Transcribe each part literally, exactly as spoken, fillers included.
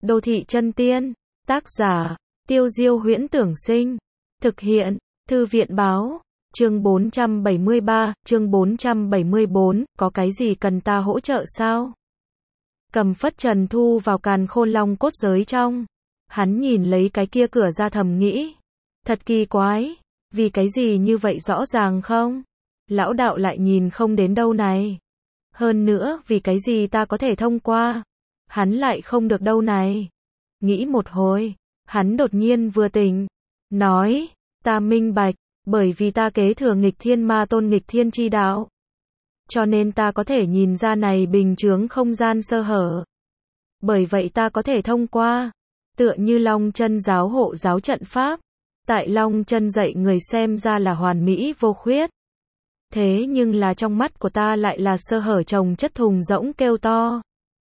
Đô thị chân tiên. Tác giả, Tiêu Diêu Huyễn Tưởng Sinh. Thực hiện, Thư viện Báo. Chương bốn trăm bảy mươi ba, chương bốn trăm bảy mươi bốn, có cái gì cần ta hỗ trợ sao? Cầm phất trần thu vào càn khôn long cốt giới trong. Hắn nhìn lấy cái kia cửa ra thầm nghĩ. Thật kỳ quái, vì cái gì như vậy rõ ràng không? Lão đạo lại nhìn không đến đâu này. Hơn nữa, vì cái gì ta có thể thông qua? Hắn lại không được đâu này. Nghĩ một hồi, hắn đột nhiên vừa tỉnh. Nói, ta minh bạch, bởi vì ta kế thừa nghịch thiên ma tôn nghịch thiên chi đạo. Cho nên ta có thể nhìn ra này bình chướng không gian sơ hở. Bởi vậy ta có thể thông qua. Tựa như Long Chân giáo hộ giáo trận pháp. Tại Long Chân dạy người xem ra là hoàn mỹ vô khuyết. Thế nhưng là trong mắt của ta lại là sơ hở chồng chất thùng rỗng kêu to.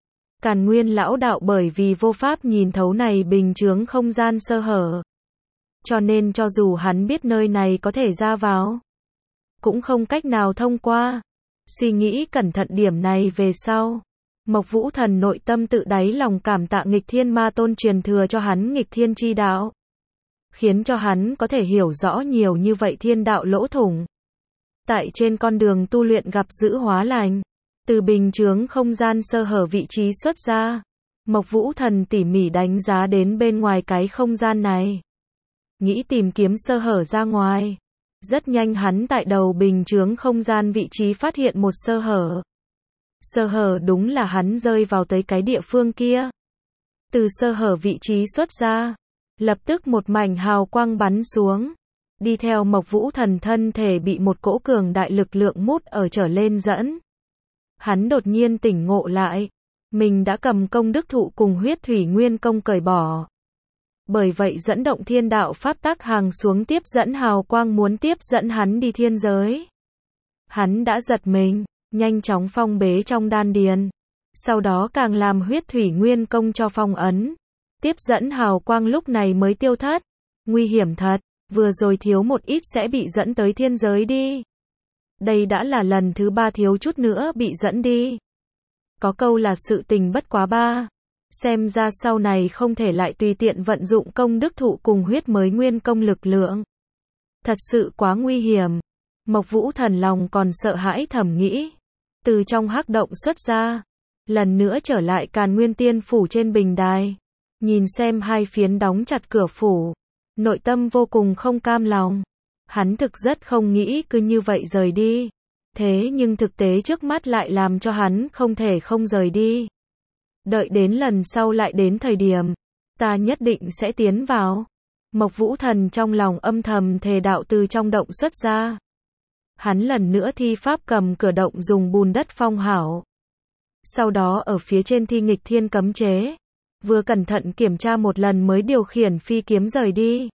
Càn Nguyên lão đạo bởi vì vô pháp nhìn thấu này bình chướng không gian sơ hở. Cho nên cho dù hắn biết nơi này có thể ra vào, cũng không cách nào thông qua. Suy nghĩ cẩn thận điểm này về sau. Mộc Vũ Thần nội tâm tự đáy lòng cảm tạ nghịch thiên ma tôn truyền thừa cho hắn nghịch thiên chi đạo. Khiến cho hắn có thể hiểu rõ nhiều như vậy thiên đạo lỗ thủng. Tại trên con đường tu luyện gặp dữ hóa lành. Từ bình chướng không gian sơ hở vị trí xuất ra. Mộc Vũ Thần tỉ mỉ đánh giá đến bên ngoài cái không gian này. Nghĩ tìm kiếm sơ hở ra ngoài. Rất nhanh hắn tại đầu bình chướng không gian vị trí phát hiện một sơ hở. Sơ hở đúng là hắn rơi vào tới cái địa phương kia. Từ sơ hở vị trí xuất ra. Lập tức một mảnh hào quang bắn xuống. Đi theo Mộc Vũ Thần thân thể bị một cỗ cường đại lực lượng mút ở trở lên dẫn. Hắn đột nhiên tỉnh ngộ lại. Mình đã cầm công đức thụ cùng huyết thủy nguyên công cởi bỏ. Bởi vậy dẫn động thiên đạo pháp tắc hàng xuống tiếp dẫn hào quang muốn tiếp dẫn hắn đi thiên giới. Hắn đã giật mình, nhanh chóng phong bế trong đan điền. Sau đó càng làm huyết thủy nguyên công cho phong ấn. Tiếp dẫn hào quang lúc này mới tiêu thất. Nguy hiểm thật, vừa rồi thiếu một ít sẽ bị dẫn tới thiên giới đi. Đây đã là lần thứ ba thiếu chút nữa bị dẫn đi. Có câu là sự tình bất quá ba. Xem ra sau này không thể lại tùy tiện vận dụng công đức thụ cùng huyết mới nguyên công lực lượng. Thật sự quá nguy hiểm. Mộc Vũ Thần lòng còn sợ hãi thầm nghĩ. Từ trong hắc động xuất ra. Lần nữa trở lại Càn Nguyên Tiên phủ trên bình đài. Nhìn xem hai phiến đóng chặt cửa phủ. Nội tâm vô cùng không cam lòng. Hắn thực rất không nghĩ cứ như vậy rời đi. Thế nhưng thực tế trước mắt lại làm cho hắn không thể không rời đi. Đợi đến lần sau lại đến thời điểm, ta nhất định sẽ tiến vào. Mộc Vũ Thần trong lòng âm thầm thề đạo từ trong động xuất ra. Hắn lần nữa thi pháp cầm cửa động dùng bùn đất phong hảo. Sau đó ở phía trên thi nghịch thiên cấm chế. Vừa cẩn thận kiểm tra một lần mới điều khiển phi kiếm rời đi.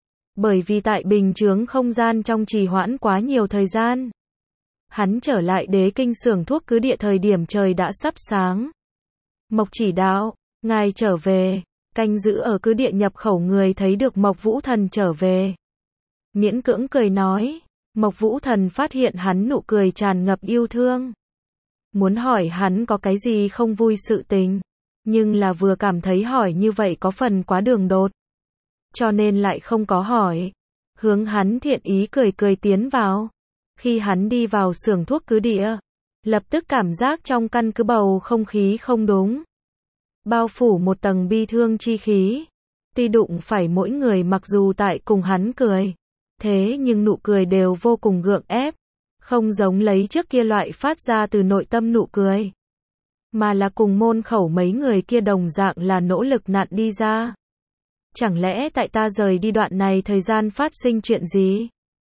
Bởi vì tại bình chướng không gian trong trì hoãn quá nhiều thời gian. Hắn trở lại đế kinh xưởng thuốc cứ địa thời điểm trời đã sắp sáng. Mộc chỉ đạo, ngài trở về, canh giữ ở cứ địa nhập khẩu người thấy được Mộc Vũ Thần trở về. Miễn cưỡng cười nói, Mộc Vũ Thần phát hiện hắn nụ cười tràn ngập yêu thương. Muốn hỏi hắn có cái gì không vui sự tình, nhưng là vừa cảm thấy hỏi như vậy có phần quá đường đột. Cho nên lại không có hỏi, hướng hắn thiện ý cười cười tiến vào. Khi hắn đi vào xưởng thuốc cứ địa, lập tức cảm giác trong căn cứ bầu không khí không đúng. Bao phủ một tầng bi thương chi khí. Tuy đụng phải mỗi người mặc dù tại cùng hắn cười. Thế nhưng nụ cười đều vô cùng gượng ép. Không giống lấy trước kia loại phát ra từ nội tâm nụ cười. Mà là cùng môn khẩu mấy người kia đồng dạng là nỗ lực nặn đi ra. Chẳng lẽ tại ta rời đi đoạn này thời gian phát sinh chuyện gì?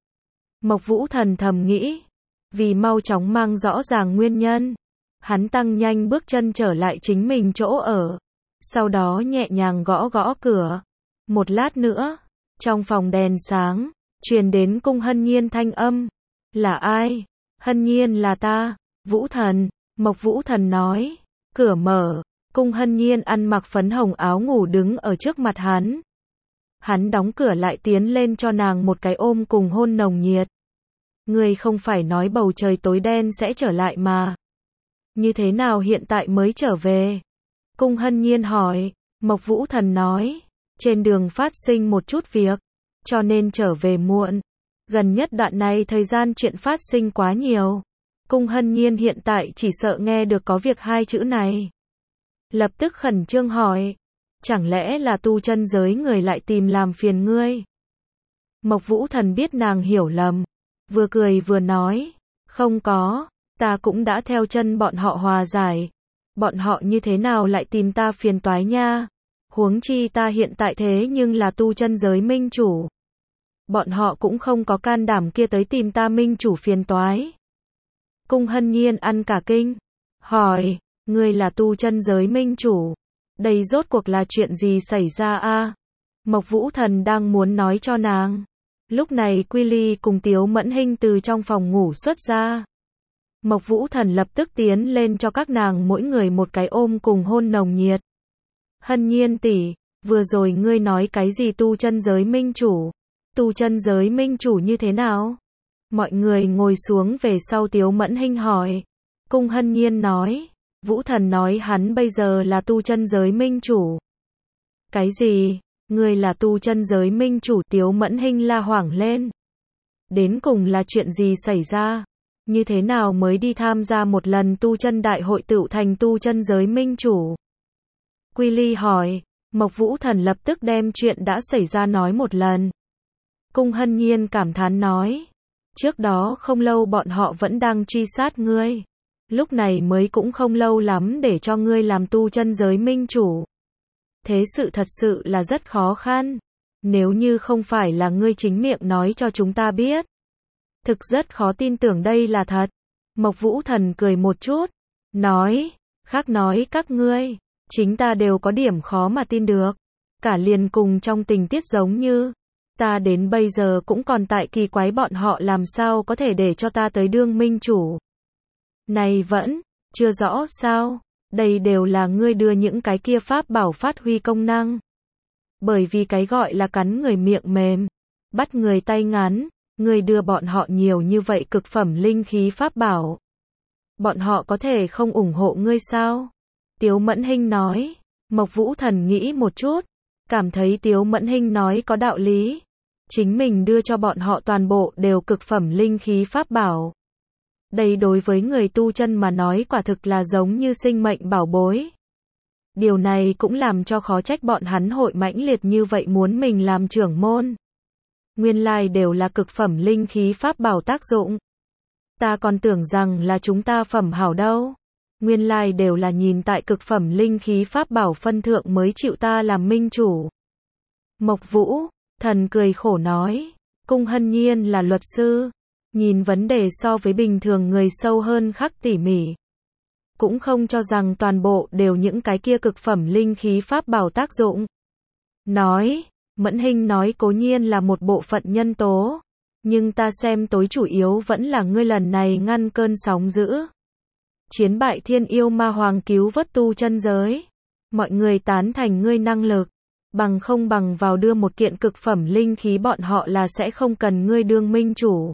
Mộc Vũ Thần thầm nghĩ. Vì mau chóng mang rõ ràng nguyên nhân. Hắn tăng nhanh bước chân trở lại chính mình chỗ ở. Sau đó nhẹ nhàng gõ gõ cửa. Một lát nữa, trong phòng đèn sáng, truyền đến Cung Hân Nhiên thanh âm. Là ai? Hân Nhiên là ta, Vũ Thần. Mộc Vũ Thần nói. Cửa mở, Cung Hân Nhiên ăn mặc phấn hồng áo ngủ đứng ở trước mặt hắn. Hắn đóng cửa lại tiến lên cho nàng một cái ôm cùng hôn nồng nhiệt. Ngươi không phải nói bầu trời tối đen sẽ trở lại mà. Như thế nào hiện tại mới trở về? Cung Hân Nhiên hỏi. Mộc Vũ Thần nói, trên đường phát sinh một chút việc, cho nên trở về muộn. Gần nhất đoạn này thời gian chuyện phát sinh quá nhiều. Cung Hân Nhiên hiện tại chỉ sợ nghe được có việc hai chữ này. Lập tức khẩn trương hỏi, chẳng lẽ là tu chân giới người lại tìm làm phiền ngươi? Mộc Vũ Thần biết nàng hiểu lầm, vừa cười vừa nói, không có, ta cũng đã theo chân bọn họ hòa giải. Bọn họ như thế nào lại tìm ta phiền toái nha? Huống chi ta hiện tại thế nhưng là tu chân giới minh chủ. Bọn họ cũng không có can đảm kia tới tìm ta minh chủ phiền toái. Cung Hân Nhiên ăn cả kinh, hỏi, ngươi là tu chân giới minh chủ, đây rốt cuộc là chuyện gì xảy ra a? Mộc Vũ Thần đang muốn nói cho nàng. Lúc này Quy Ly cùng Tiếu Mẫn Hinh từ trong phòng ngủ xuất ra. Mộc Vũ Thần lập tức tiến lên cho các nàng mỗi người một cái ôm cùng hôn nồng nhiệt. Hân Nhiên tỷ, vừa rồi ngươi nói cái gì tu chân giới minh chủ? Tu chân giới minh chủ như thế nào? Mọi người ngồi xuống về sau Tiếu Mẫn Hinh hỏi. Cung Hân Nhiên nói, Vũ Thần nói hắn bây giờ là tu chân giới minh chủ. Cái gì? Ngươi là tu chân giới minh chủ? Tiếu Mẫn Hinh la hoảng lên. Đến cùng là chuyện gì xảy ra? Như thế nào mới đi tham gia một lần tu chân đại hội tựu thành tu chân giới minh chủ? Quy Ly hỏi. Mộc Vũ Thần lập tức đem chuyện đã xảy ra nói một lần. Cung Hân Nhiên cảm thán nói, trước đó không lâu bọn họ vẫn đang truy sát ngươi. Lúc này mới cũng không lâu lắm để cho ngươi làm tu chân giới minh chủ. Thế sự thật sự là rất khó khăn. Nếu như không phải là ngươi chính miệng nói cho chúng ta biết. Thực rất khó tin tưởng đây là thật. Mộc Vũ Thần cười một chút, nói, khác nói các ngươi, chính ta đều có điểm khó mà tin được. Cả liền cùng trong tình tiết giống như, ta đến bây giờ cũng còn tại kỳ quái bọn họ làm sao có thể để cho ta tới đương minh chủ. Này vẫn, chưa rõ sao, đây đều là ngươi đưa những cái kia pháp bảo phát huy công năng. Bởi vì cái gọi là cắn người miệng mềm, bắt người tay ngắn, ngươi đưa bọn họ nhiều như vậy cực phẩm linh khí pháp bảo. Bọn họ có thể không ủng hộ ngươi sao? Tiếu Mẫn Hinh nói. Mộc Vũ Thần nghĩ một chút, cảm thấy Tiếu Mẫn Hinh nói có đạo lý. Chính mình đưa cho bọn họ toàn bộ đều cực phẩm linh khí pháp bảo. Đây đối với người tu chân mà nói quả thực là giống như sinh mệnh bảo bối. Điều này cũng làm cho khó trách bọn hắn hội mãnh liệt như vậy muốn mình làm trưởng môn. Nguyên lai đều là cực phẩm linh khí pháp bảo tác dụng. Ta còn tưởng rằng là chúng ta phẩm hảo đâu. Nguyên lai đều là nhìn tại cực phẩm linh khí pháp bảo phân thượng mới chịu ta làm minh chủ. Mộc Vũ Thần cười khổ nói, Cung Hân Nhiên là luật sư, nhìn vấn đề so với bình thường người sâu hơn khắc tỉ mỉ. Cũng không cho rằng toàn bộ đều những cái kia cực phẩm linh khí pháp bảo tác dụng. Nói, Mẫn Hinh nói cố nhiên là một bộ phận nhân tố, nhưng ta xem tối chủ yếu vẫn là ngươi lần này ngăn cơn sóng dữ. Chiến bại thiên yêu ma hoàng cứu vớt tu chân giới. Mọi người tán thành ngươi năng lực, bằng không bằng vào đưa một kiện cực phẩm linh khí bọn họ là sẽ không cần ngươi đương minh chủ.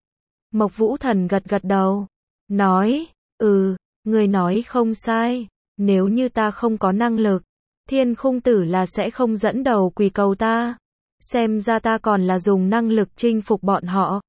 Mộc Vũ Thần gật gật đầu, nói, ừ, ngươi nói không sai, nếu như ta không có năng lực, Thiên Khung Tử là sẽ không dẫn đầu quỳ cầu ta. Xem ra ta còn là dùng năng lực chinh phục bọn họ.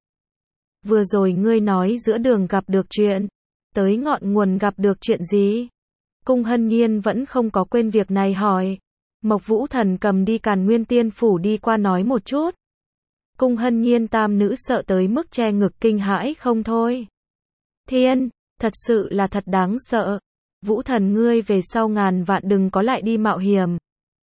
Vừa rồi ngươi nói giữa đường gặp được chuyện, tới ngọn nguồn gặp được chuyện gì? Cung Hân Nhiên vẫn không có quên việc này hỏi. Mộc Vũ Thần cầm đi Càn Nguyên Tiên Phủ đi qua nói một chút. Cung Hân Nhiên tam nữ sợ tới mức che ngực kinh hãi không thôi. Thiên, thật sự là thật đáng sợ. Vũ Thần ngươi về sau ngàn vạn đừng có lại đi mạo hiểm.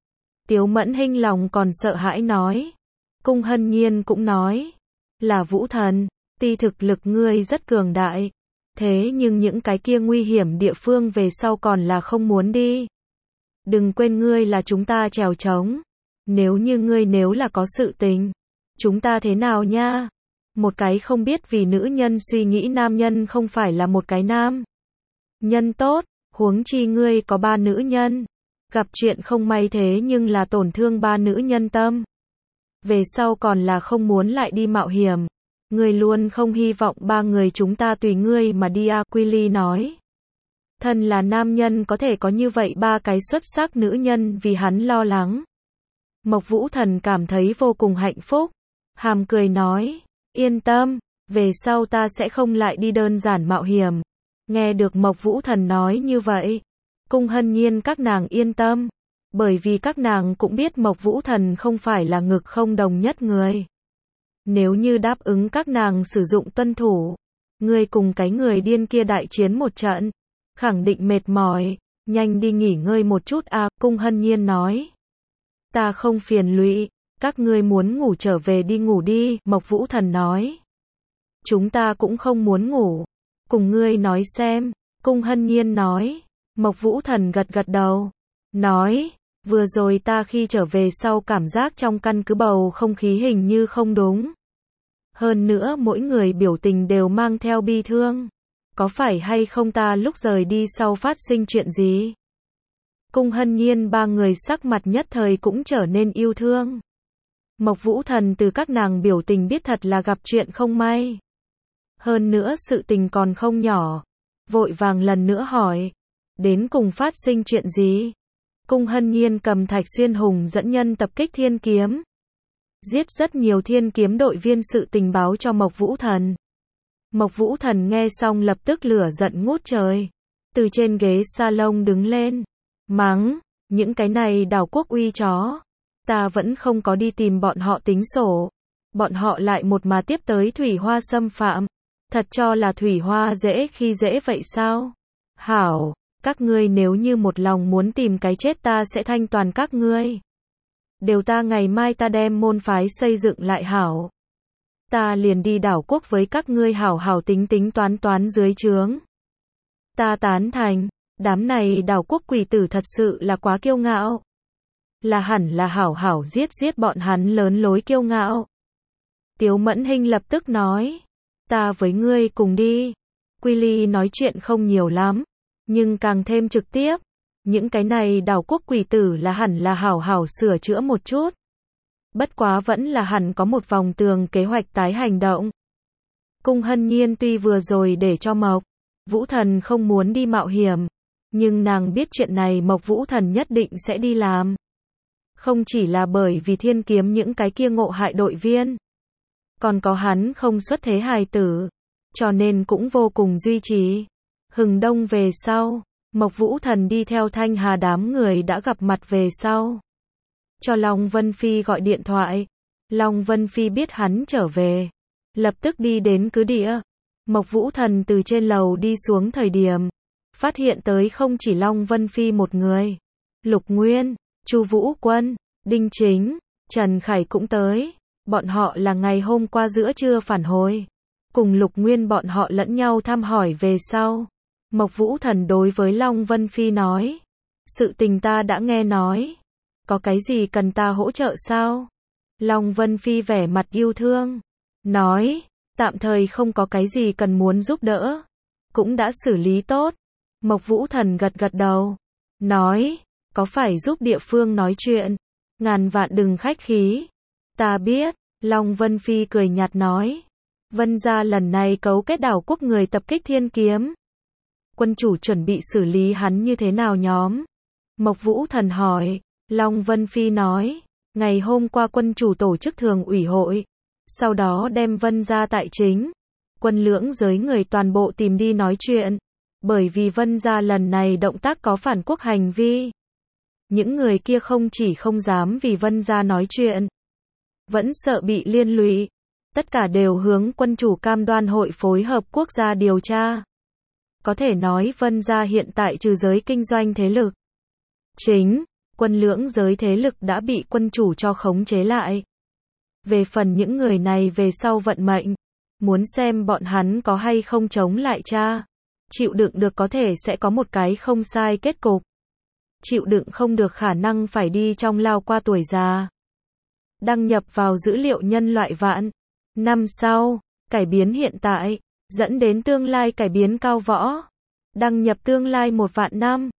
Tiếu Mẫn Hinh lòng còn sợ hãi nói. Cung Hân Nhiên cũng nói, là Vũ Thần, tuy thực lực ngươi rất cường đại, thế nhưng những cái kia nguy hiểm địa phương về sau còn là không muốn đi. Đừng quên ngươi là chúng ta trèo trống. Nếu như ngươi nếu là có sự tình, chúng ta thế nào nha? Một cái không biết vì nữ nhân suy nghĩ nam nhân không phải là một cái nam nhân tốt, huống chi ngươi có ba nữ nhân. Gặp chuyện không may thế nhưng là tổn thương ba nữ nhân tâm. Về sau còn là không muốn lại đi mạo hiểm. Ngươi luôn không hy vọng ba người chúng ta tùy ngươi mà đi à? Quy Ly nói. Thân là nam nhân có thể có như vậy ba cái xuất sắc nữ nhân vì hắn lo lắng. Mộc Vũ Thần cảm thấy vô cùng hạnh phúc. Hàm cười nói, yên tâm, về sau ta sẽ không lại đi đơn giản mạo hiểm. Nghe được Mộc Vũ Thần nói như vậy, Cung Hân Nhiên các nàng yên tâm. Bởi vì các nàng cũng biết Mộc Vũ Thần không phải là ngực không đồng nhất người. Nếu như đáp ứng các nàng sử dụng tuân thủ, ngươi cùng cái người điên kia đại chiến một trận, khẳng định mệt mỏi, nhanh đi nghỉ ngơi một chút à, Cung Hân Nhiên nói. Ta không phiền lụy, các ngươi muốn ngủ trở về đi ngủ đi, Mộc Vũ Thần nói. Chúng ta cũng không muốn ngủ, cùng ngươi nói xem, Cung Hân Nhiên nói. Mộc Vũ Thần gật gật đầu, nói, vừa rồi ta khi trở về sau cảm giác trong căn cứ bầu không khí hình như không đúng. Hơn nữa mỗi người biểu tình đều mang theo bi thương. Có phải hay không ta lúc rời đi sau phát sinh chuyện gì? Cung Hân Nhiên ba người sắc mặt nhất thời cũng trở nên yêu thương. Mộc Vũ Thần từ các nàng biểu tình biết thật là gặp chuyện không may. Hơn nữa sự tình còn không nhỏ. Vội vàng lần nữa hỏi. Đến cùng phát sinh chuyện gì? Cung Hân Nhiên cầm Thạch Xuyên Hùng dẫn nhân tập kích Thiên Kiếm. Giết rất nhiều Thiên Kiếm đội viên sự tình báo cho Mộc Vũ Thần. Mộc Vũ Thần nghe xong lập tức lửa giận ngút trời. Từ trên ghế salon đứng lên. Mắng, những cái này đảo quốc uy chó. Ta vẫn không có đi tìm bọn họ tính sổ. Bọn họ lại một mà tiếp tới Thủy Hoa xâm phạm. Thật cho là Thủy Hoa dễ khi dễ vậy sao? Hảo, các ngươi nếu như một lòng muốn tìm cái chết ta sẽ thanh toàn các ngươi. Đều ta ngày mai ta đem môn phái xây dựng lại hảo. Ta liền đi đảo quốc với các ngươi hảo hảo tính tính toán toán dưới trướng. Ta tán thành, đám này đảo quốc quỷ tử thật sự là quá kiêu ngạo. Là hẳn là hảo hảo giết giết bọn hắn lớn lối kiêu ngạo. Tiếu Mẫn Hinh lập tức nói, ta với ngươi cùng đi. Quy Ly nói chuyện không nhiều lắm, nhưng càng thêm trực tiếp. Những cái này đảo quốc quỷ tử là hẳn là hảo hảo sửa chữa một chút. Bất quá vẫn là hẳn có một vòng tường kế hoạch tái hành động. Cung Hân Nhiên tuy vừa rồi để cho Mộc Vũ Thần không muốn đi mạo hiểm, nhưng nàng biết chuyện này Mộc Vũ Thần nhất định sẽ đi làm. Không chỉ là bởi vì Thiên Kiếm những cái kia ngộ hại đội viên, còn có hắn không xuất thế hài tử, cho nên cũng vô cùng duy trì. Hừng đông về sau, Mộc Vũ Thần đi theo Thanh Hà đám người đã gặp mặt về sau. Cho Long Vân Phi gọi điện thoại. Long Vân Phi biết hắn trở về, lập tức đi đến cứ địa. Mộc Vũ Thần từ trên lầu đi xuống thời điểm, phát hiện tới không chỉ Long Vân Phi một người. Lục Nguyên, Chu Vũ Quân, Đinh Chính, Trần Khải cũng tới. Bọn họ là ngày hôm qua giữa trưa phản hồi. Cùng Lục Nguyên bọn họ lẫn nhau thăm hỏi về sau. Mộc Vũ Thần đối với Long Vân Phi nói. Sự tình ta đã nghe nói. Có cái gì cần ta hỗ trợ sao? Long Vân Phi vẻ mặt yêu thương. Nói, tạm thời không có cái gì cần muốn giúp đỡ. Cũng đã xử lý tốt. Mộc Vũ Thần gật gật đầu. Nói, có phải giúp địa phương nói chuyện? Ngàn vạn đừng khách khí. Ta biết, Long Vân Phi cười nhạt nói. Vân gia lần này cấu kết đảo quốc người tập kích Thiên Kiếm. Quân chủ chuẩn bị xử lý hắn như thế nào nhóm? Mộc Vũ Thần hỏi. Long Vân Phi nói, ngày hôm qua quân chủ tổ chức thường ủy hội, sau đó đem Vân gia tại chính, quân lưỡng giới người toàn bộ tìm đi nói chuyện, bởi vì Vân gia lần này động tác có phản quốc hành vi. Những người kia không chỉ không dám vì Vân gia nói chuyện, vẫn sợ bị liên lụy, tất cả đều hướng quân chủ cam đoan hội phối hợp quốc gia điều tra. Có thể nói Vân gia hiện tại trừ giới kinh doanh thế lực chính, quân lưỡng giới thế lực đã bị quân chủ cho khống chế lại. Về phần những người này về sau vận mệnh, muốn xem bọn hắn có hay không chống lại cha. Chịu đựng được có thể sẽ có một cái không sai kết cục. Chịu đựng không được khả năng phải đi trong lao qua tuổi già. Đăng nhập vào dữ liệu nhân loại vạn năm sau, cải biến hiện tại, dẫn đến tương lai cải biến cao võ. Đăng nhập tương lai một vạn năm.